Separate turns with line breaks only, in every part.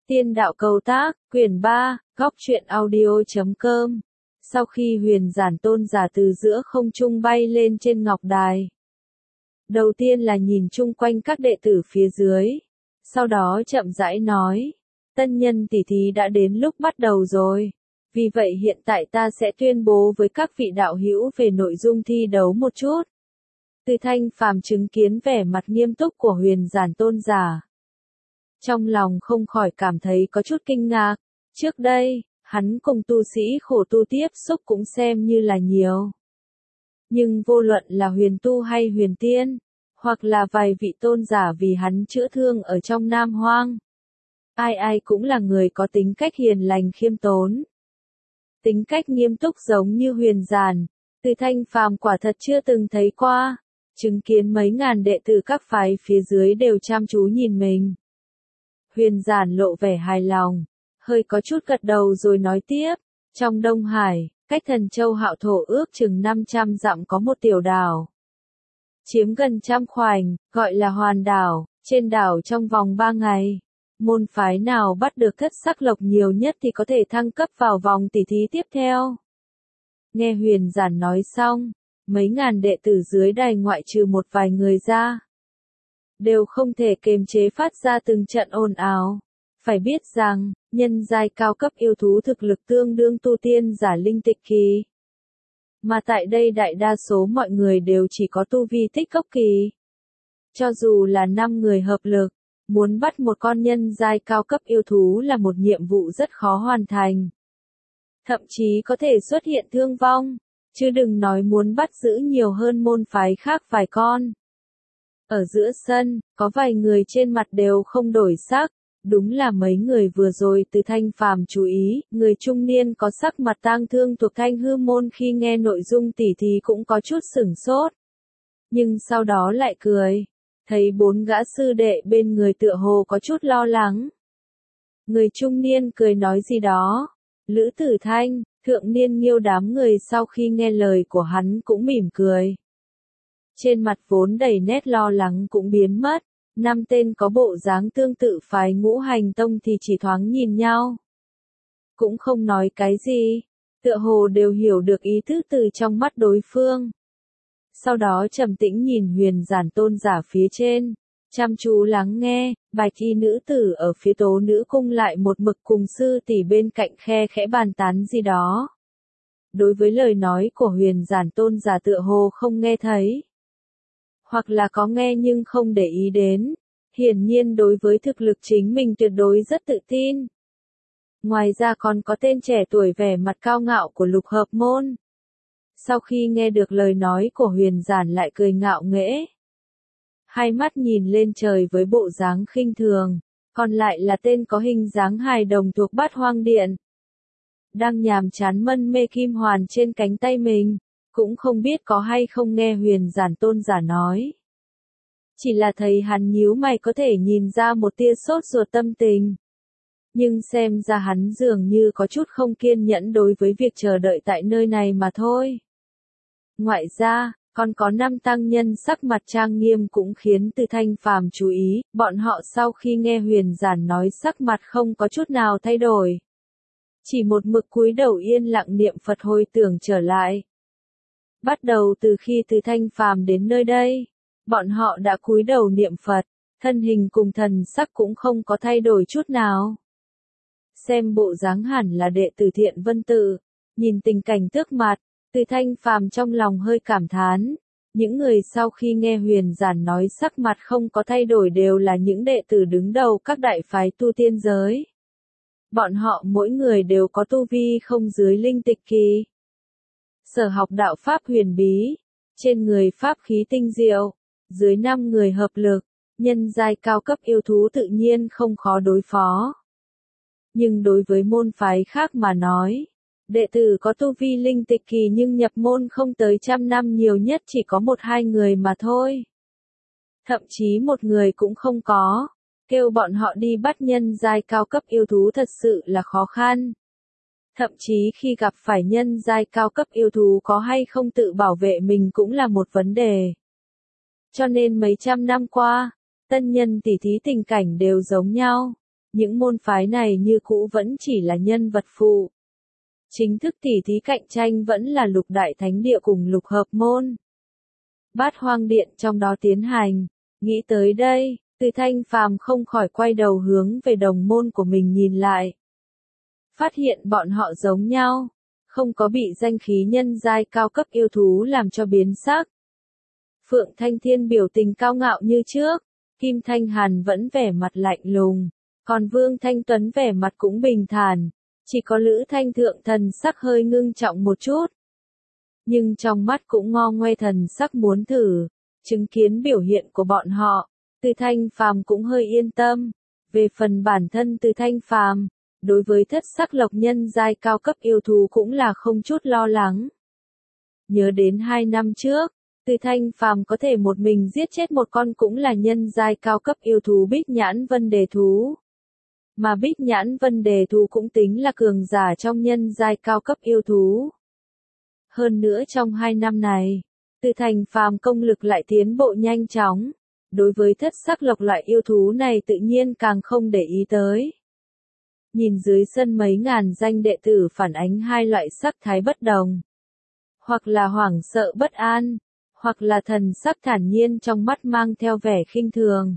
Tiên đạo cầu tác, quyển 3, góc truyện audio.com. Sau khi Huyền Giản tôn giả từ giữa không trung bay lên trên ngọc đài, đầu tiên là nhìn chung quanh các đệ tử phía dưới, sau đó chậm rãi nói, tân nhân tỷ thí đã đến lúc bắt đầu rồi, vì vậy hiện tại ta sẽ tuyên bố với các vị đạo hữu về nội dung thi đấu một chút. Từ Thanh Phàm chứng kiến vẻ mặt nghiêm túc của Huyền Giản tôn giả, trong lòng không khỏi cảm thấy có chút kinh ngạc. Trước đây, hắn cùng tu sĩ khổ tu tiếp xúc cũng xem như là nhiều. Nhưng vô luận là huyền tu hay huyền tiên, hoặc là vài vị tôn giả vì hắn chữa thương ở trong Nam Hoang, ai ai cũng là người có tính cách hiền lành khiêm tốn. Tính cách nghiêm túc giống như Huyền Giản, Từ Thanh Phàm quả thật chưa từng thấy qua. Chứng kiến mấy ngàn đệ tử các phái phía dưới đều chăm chú nhìn mình, Huyền Giản lộ vẻ hài lòng, hơi có chút gật đầu rồi nói tiếp, trong Đông Hải, cách Thần Châu Hạo Thổ ước chừng 500 dặm có một tiểu đảo, chiếm gần 100 khoảnh, gọi là Hoàn Đảo. Trên đảo trong vòng 3 ngày, môn phái nào bắt được thất sắc lộc nhiều nhất thì có thể thăng cấp vào vòng tỷ thí tiếp theo. Nghe Huyền Giản nói xong, mấy ngàn đệ tử dưới đài ngoại trừ một vài người ra, đều không thể kiềm chế phát ra từng trận ồn ào. Phải biết rằng, nhân giai cao cấp yêu thú thực lực tương đương tu tiên giả linh tịch kỳ. Mà tại đây đại đa số mọi người đều chỉ có tu vi tích cốc kỳ. Cho dù là 5 người hợp lực, muốn bắt một con nhân giai cao cấp yêu thú là một nhiệm vụ rất khó hoàn thành. Thậm chí có thể xuất hiện thương vong, chứ đừng nói muốn bắt giữ nhiều hơn môn phái khác vài con. Ở giữa sân, có vài người trên mặt đều không đổi sắc, đúng là mấy người vừa rồi Từ Thanh Phàm chú ý, người trung niên có sắc mặt tang thương thuộc Thanh Hư môn khi nghe nội dung tỉ thí cũng có chút sửng sốt. Nhưng sau đó lại cười, thấy 4 gã sư đệ bên người tựa hồ có chút lo lắng. Người trung niên cười nói gì đó, Lữ Tử Thanh, Thượng Niên Nghiêu đám người sau khi nghe lời của hắn cũng mỉm cười. Trên mặt vốn đầy nét lo lắng cũng biến mất, 5 tên có bộ dáng tương tự phái Ngũ Hành Tông thì chỉ thoáng nhìn nhau, cũng không nói cái gì, tựa hồ đều hiểu được ý thức từ trong mắt đối phương. Sau đó trầm tĩnh nhìn Huyền Giản tôn giả phía trên, chăm chú lắng nghe. Bạch y nữ tử ở phía Tố Nữ cung lại một mực cùng sư tỷ bên cạnh khe khẽ bàn tán gì đó. Đối với lời nói của Huyền Giản tôn giả tựa hồ không nghe thấy, hoặc là có nghe nhưng không để ý đến. Hiển nhiên đối với thực lực chính mình tuyệt đối rất tự tin. Ngoài ra còn có tên trẻ tuổi vẻ mặt cao ngạo của Lục Hợp môn. Sau khi nghe được lời nói của Huyền Giản lại cười ngạo nghễ, hai mắt nhìn lên trời với bộ dáng khinh thường. Còn lại là tên có hình dáng hài đồng thuộc Bát Hoang Điện, đang nhàm chán mân mê kim hoàn trên cánh tay mình, cũng không biết có hay không nghe Huyền Giản tôn giả nói. Chỉ là thấy hắn nhíu mày có thể nhìn ra một tia sốt ruột tâm tình. Nhưng xem ra hắn dường như có chút không kiên nhẫn đối với việc chờ đợi tại nơi này mà thôi. Ngoại ra, còn có 5 tăng nhân sắc mặt trang nghiêm cũng khiến Từ Thanh Phàm chú ý, bọn họ sau khi nghe Huyền Giản nói sắc mặt không có chút nào thay đổi. Chỉ một mực cúi đầu yên lặng niệm Phật hồi tưởng trở lại. Bắt đầu từ khi Từ Thanh Phàm đến nơi đây, bọn họ đã cúi đầu niệm Phật, thân hình cùng thần sắc cũng không có thay đổi chút nào. Xem bộ dáng hẳn là đệ tử Thiện Vân Tự, nhìn tình cảnh trước mặt, Từ Thanh Phàm trong lòng hơi cảm thán. Những người sau khi nghe Huyền Giản nói sắc mặt không có thay đổi đều là những đệ tử đứng đầu các đại phái tu tiên giới. Bọn họ mỗi người đều có tu vi không dưới linh tịch kỳ. Sở học đạo pháp huyền bí, trên người pháp khí tinh diệu, dưới 5 người hợp lực, nhân giai cao cấp yêu thú tự nhiên không khó đối phó. Nhưng đối với môn phái khác mà nói, đệ tử có tu vi linh tịch kỳ nhưng nhập môn không tới 100 năm nhiều nhất chỉ có 1-2 người mà thôi. Thậm chí một người cũng không có, kêu bọn họ đi bắt nhân giai cao cấp yêu thú thật sự là khó khăn. Thậm chí khi gặp phải nhân giai cao cấp yêu thú có hay không tự bảo vệ mình cũng là một vấn đề. Cho nên mấy trăm năm qua, tân nhân tỷ thí tình cảnh đều giống nhau. những môn phái này như cũ vẫn chỉ là nhân vật phụ. Chính thức tỉ thí cạnh tranh vẫn là Lục Đại Thánh Địa cùng Lục Hợp Môn. Bát Hoang Điện trong đó tiến hành. Nghĩ tới đây, Từ Thanh Phàm không khỏi quay đầu hướng về đồng môn của mình nhìn lại. Phát hiện bọn họ giống nhau, không có bị danh khí nhân giai cao cấp yêu thú làm cho biến sắc. Phượng Thanh Thiên biểu tình cao ngạo như trước, Kim Thanh Hàn vẫn vẻ mặt lạnh lùng, còn Vương Thanh Tuấn vẻ mặt cũng bình thản, chỉ có Lữ Thanh Thượng thần sắc hơi ngưng trọng một chút. Nhưng trong mắt cũng ngo ngoe thần sắc muốn thử, chứng kiến biểu hiện của bọn họ, Từ Thanh Phàm cũng hơi yên tâm. Về phần bản thân Từ Thanh Phàm, đối với thất sắc lộc nhân giai cao cấp yêu thú cũng là không chút lo lắng. Nhớ đến 2 năm trước, Từ Thanh Phàm có thể một mình giết chết một con cũng là nhân giai cao cấp yêu thú Bích Nhãn Vân Đề Thú. Mà Bích Nhãn Vân Đề Thú cũng tính là cường giả trong nhân giai cao cấp yêu thú. Hơn nữa trong 2 năm này, Từ Thanh Phàm công lực lại tiến bộ nhanh chóng, đối với thất sắc lộc loại yêu thú này tự nhiên càng không để ý tới. Nhìn dưới sân mấy ngàn danh đệ tử phản ánh hai loại sắc thái bất đồng. Hoặc là hoảng sợ bất an, hoặc là thần sắc thản nhiên trong mắt mang theo vẻ khinh thường.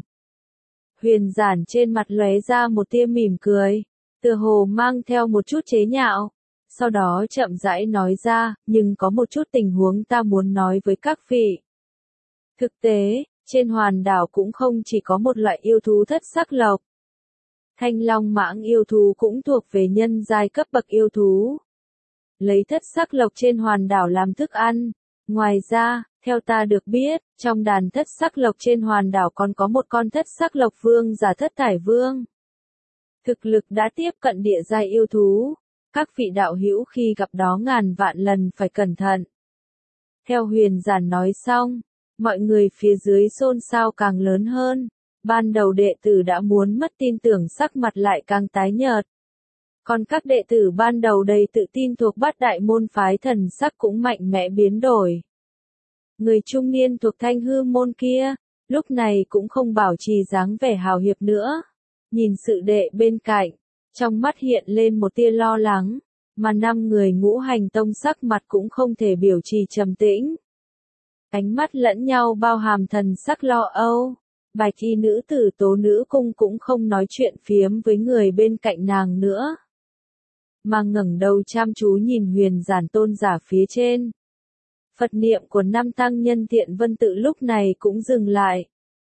Huyền Giản trên mặt lóe ra một tia mỉm cười, tựa hồ mang theo một chút chế nhạo, sau đó chậm rãi nói ra, nhưng có một chút tình huống ta muốn nói với các vị. Thực tế, trên hoàn đảo cũng không chỉ có một loại yêu thú thất sắc lộc. Thanh Long Mãng yêu thú cũng thuộc về nhân giai cấp bậc yêu thú. Lấy thất sắc lộc trên hoàn đảo làm thức ăn. Ngoài ra, theo ta được biết, trong đàn thất sắc lộc trên hoàn đảo còn có một con thất sắc lộc vương giả Thất Thải Vương. Thực lực đã tiếp cận địa giai yêu thú. Các vị đạo hữu khi gặp đó ngàn vạn lần phải cẩn thận. Theo Huyền Giản nói xong, mọi người phía dưới xôn xao càng lớn hơn. Ban đầu đệ tử đã muốn mất tin tưởng sắc mặt lại càng tái nhợt. Còn các đệ tử ban đầu đầy tự tin thuộc Bát Đại môn phái thần sắc cũng mạnh mẽ biến đổi. Người trung niên thuộc Thanh Hư môn kia, lúc này cũng không bảo trì dáng vẻ hào hiệp nữa. Nhìn sự đệ bên cạnh, trong mắt hiện lên một tia lo lắng, mà 5 người Ngũ Hành Tông sắc mặt cũng không thể biểu trì trầm tĩnh. Ánh mắt lẫn nhau bao hàm thần sắc lo âu. Bạch y nữ tử Tố Nữ Cung cũng không nói chuyện phiếm với người bên cạnh nàng nữa, mà ngẩng đầu chăm chú nhìn Huyền Giản tôn giả phía trên. Phật niệm của 5 tăng nhân Thiện Vân Tự lúc này cũng dừng lại.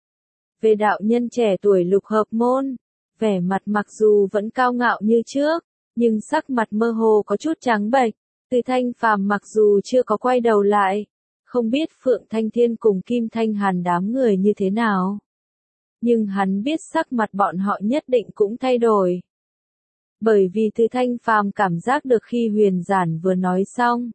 Về đạo nhân trẻ tuổi Lục Hợp Môn, vẻ mặt mặc dù vẫn cao ngạo như trước, nhưng sắc mặt mơ hồ có chút trắng bệch. Từ Thanh Phàm mặc dù chưa có quay đầu lại, không biết Phượng Thanh Thiên cùng Kim Thanh Hàn đám người như thế nào. Nhưng hắn biết sắc mặt bọn họ nhất định cũng thay đổi. Bởi vì Từ Thanh Phàm cảm giác được khi Huyền Giản vừa nói xong,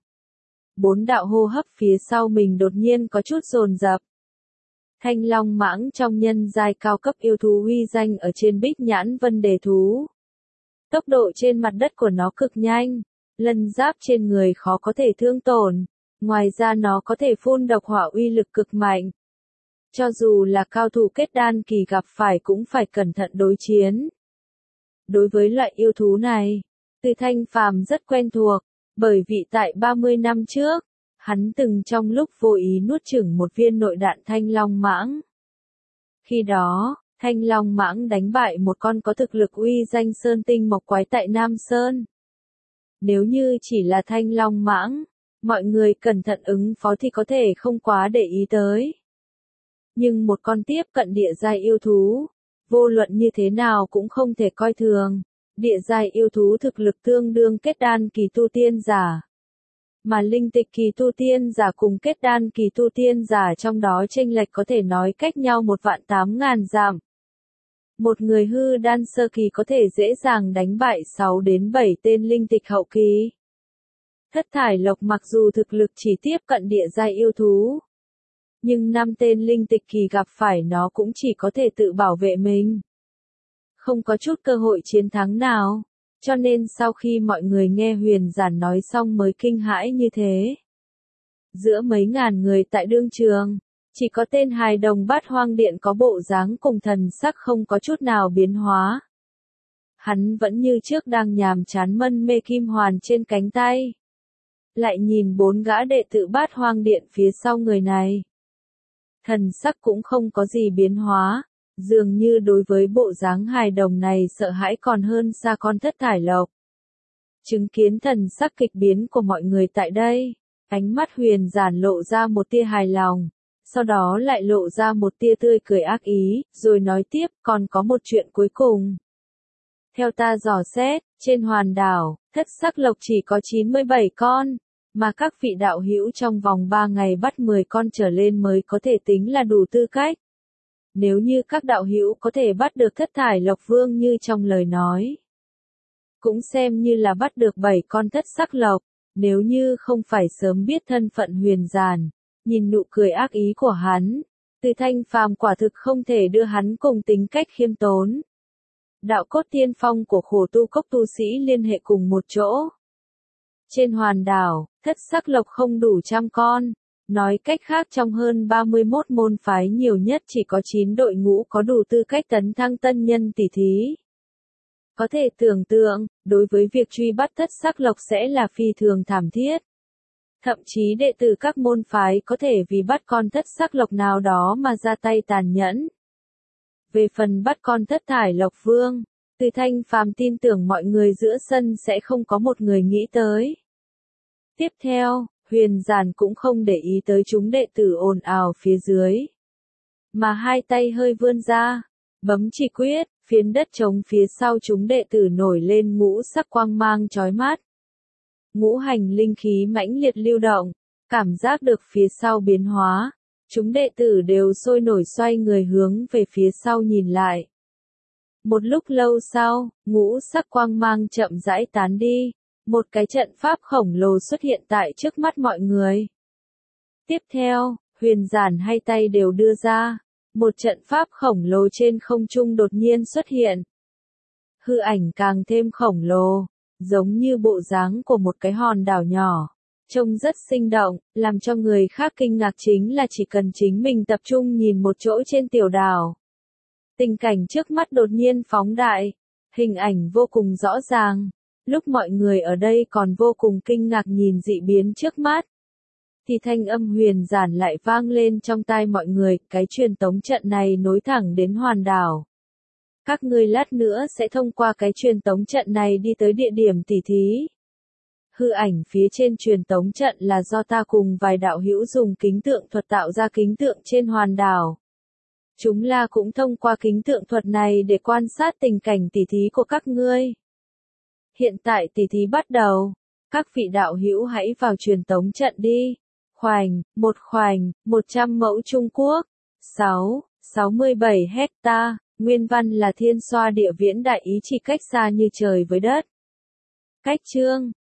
4 đạo hô hấp phía sau mình đột nhiên có chút dồn dập. Thanh Long Mãng trong nhân giai cao cấp yêu thú uy danh ở trên Bích Nhãn Vân Đề Thú. Tốc độ trên mặt đất của nó cực nhanh, lân giáp trên người khó có thể thương tổn, ngoài ra nó có thể phun độc hỏa uy lực cực mạnh. Cho dù là cao thủ kết đan kỳ gặp phải cũng phải cẩn thận đối chiến. Đối với loại yêu thú này, Từ Thanh Phàm rất quen thuộc, bởi vì tại 30 năm trước, hắn từng trong lúc vô ý nuốt chửng một viên nội đạn Thanh Long Mãng. Khi đó, Thanh Long Mãng đánh bại một con có thực lực uy danh Sơn Tinh Mộc Quái tại Nam Sơn. Nếu như chỉ là Thanh Long Mãng, mọi người cẩn thận ứng phó thì có thể không quá để ý tới. Nhưng một con tiếp cận địa giai yêu thú, vô luận như thế nào cũng không thể coi thường. Địa giai yêu thú thực lực tương đương kết đan kỳ tu tiên giả. Mà linh tịch kỳ tu tiên giả cùng kết đan kỳ tu tiên giả trong đó chênh lệch có thể nói cách nhau 1.800.000 dặm. Một người hư đan sơ kỳ có thể dễ dàng đánh bại 6 đến 7 tên linh tịch hậu kỳ. Thất Thải Lộc mặc dù thực lực chỉ tiếp cận địa giai yêu thú, nhưng 5 tên linh tịch kỳ gặp phải nó cũng chỉ có thể tự bảo vệ mình. Không có chút cơ hội chiến thắng nào, cho nên sau khi mọi người nghe Huyền Giản nói xong mới kinh hãi như thế. Giữa mấy ngàn người tại đương trường, chỉ có tên hài đồng Bát Hoang Điện có bộ dáng cùng thần sắc không có chút nào biến hóa. Hắn vẫn như trước đang nhàm chán mân mê kim hoàn trên cánh tay. Lại nhìn 4 gã đệ tử Bát Hoang Điện phía sau người này. Thần sắc cũng không có gì biến hóa, dường như đối với bộ dáng hài đồng này sợ hãi còn hơn xa con thất thải lộc. Chứng kiến thần sắc kịch biến của mọi người tại đây, ánh mắt Huyền Giản lộ ra một tia hài lòng, sau đó lại lộ ra một tia tươi cười ác ý, rồi nói tiếp, còn có một chuyện cuối cùng. Theo ta dò xét, trên hòn đảo, thất sắc lộc chỉ có 97 con, mà các vị đạo hữu trong vòng 3 ngày bắt 10 con trở lên mới có thể tính là đủ tư cách. Nếu như các đạo hữu có thể bắt được thất thải lộc vương như trong lời nói, cũng xem như là bắt được 7 con thất sắc lộc, nếu như không phải sớm biết thân phận Huyền Giản, nhìn nụ cười ác ý của hắn, Từ Thanh Phàm quả thực không thể đưa hắn cùng tính cách khiêm tốn. Đạo cốt tiên phong của khổ tu cốc tu sĩ liên hệ cùng một chỗ. Trên hòn đảo, thất sắc lộc không đủ 100 con. Nói cách khác trong hơn 31 môn phái nhiều nhất chỉ có 9 đội ngũ có đủ tư cách tấn thăng tân nhân tỷ thí. Có thể tưởng tượng, đối với việc truy bắt thất sắc lộc sẽ là phi thường thảm thiết. Thậm chí đệ tử các môn phái có thể vì bắt con thất sắc lộc nào đó mà ra tay tàn nhẫn. Về phần bắt con thất thải lộc vương, Từ Thanh Phàm tin tưởng mọi người giữa sân sẽ không có một người nghĩ tới. Tiếp theo, Huyền Giản cũng không để ý tới chúng đệ tử ồn ào phía dưới, mà hai tay hơi vươn ra, bấm chỉ quyết, phiến đất trống phía sau chúng đệ tử nổi lên ngũ sắc quang mang chói mắt. Ngũ hành linh khí mãnh liệt lưu động, cảm giác được phía sau biến hóa, chúng đệ tử đều sôi nổi xoay người hướng về phía sau nhìn lại. Một lúc lâu sau, ngũ sắc quang mang chậm rãi tán đi, một cái trận pháp khổng lồ xuất hiện tại trước mắt mọi người. Tiếp theo, Huyền Giản hai tay đều đưa ra, một trận pháp khổng lồ trên không trung đột nhiên xuất hiện. Hư ảnh càng thêm khổng lồ, giống như bộ dáng của một cái hòn đảo nhỏ, trông rất sinh động, làm cho người khác kinh ngạc chính là chỉ cần chính mình tập trung nhìn một chỗ trên tiểu đảo. Tình cảnh trước mắt đột nhiên phóng đại, hình ảnh vô cùng rõ ràng. Lúc mọi người ở đây còn vô cùng kinh ngạc nhìn dị biến trước mắt, thì thanh âm Huyền Giản lại vang lên trong tai mọi người, cái truyền tống trận này nối thẳng đến hòn đảo. Các ngươi lát nữa sẽ thông qua cái truyền tống trận này đi tới địa điểm tỉ thí. Hư ảnh phía trên truyền tống trận là do ta cùng vài đạo hữu dùng kính tượng thuật tạo ra kính tượng trên hòn đảo. Chúng la cũng thông qua kính tượng thuật này để quan sát tình cảnh tỉ thí của các ngươi. Hiện tại tỉ thí bắt đầu. Các vị đạo hữu hãy vào truyền tống trận đi. Khoảnh, 100 mẫu Trung Quốc. 67 hecta. Nguyên văn là thiên xoa địa viễn đại ý chỉ cách xa như trời với đất. Cách chương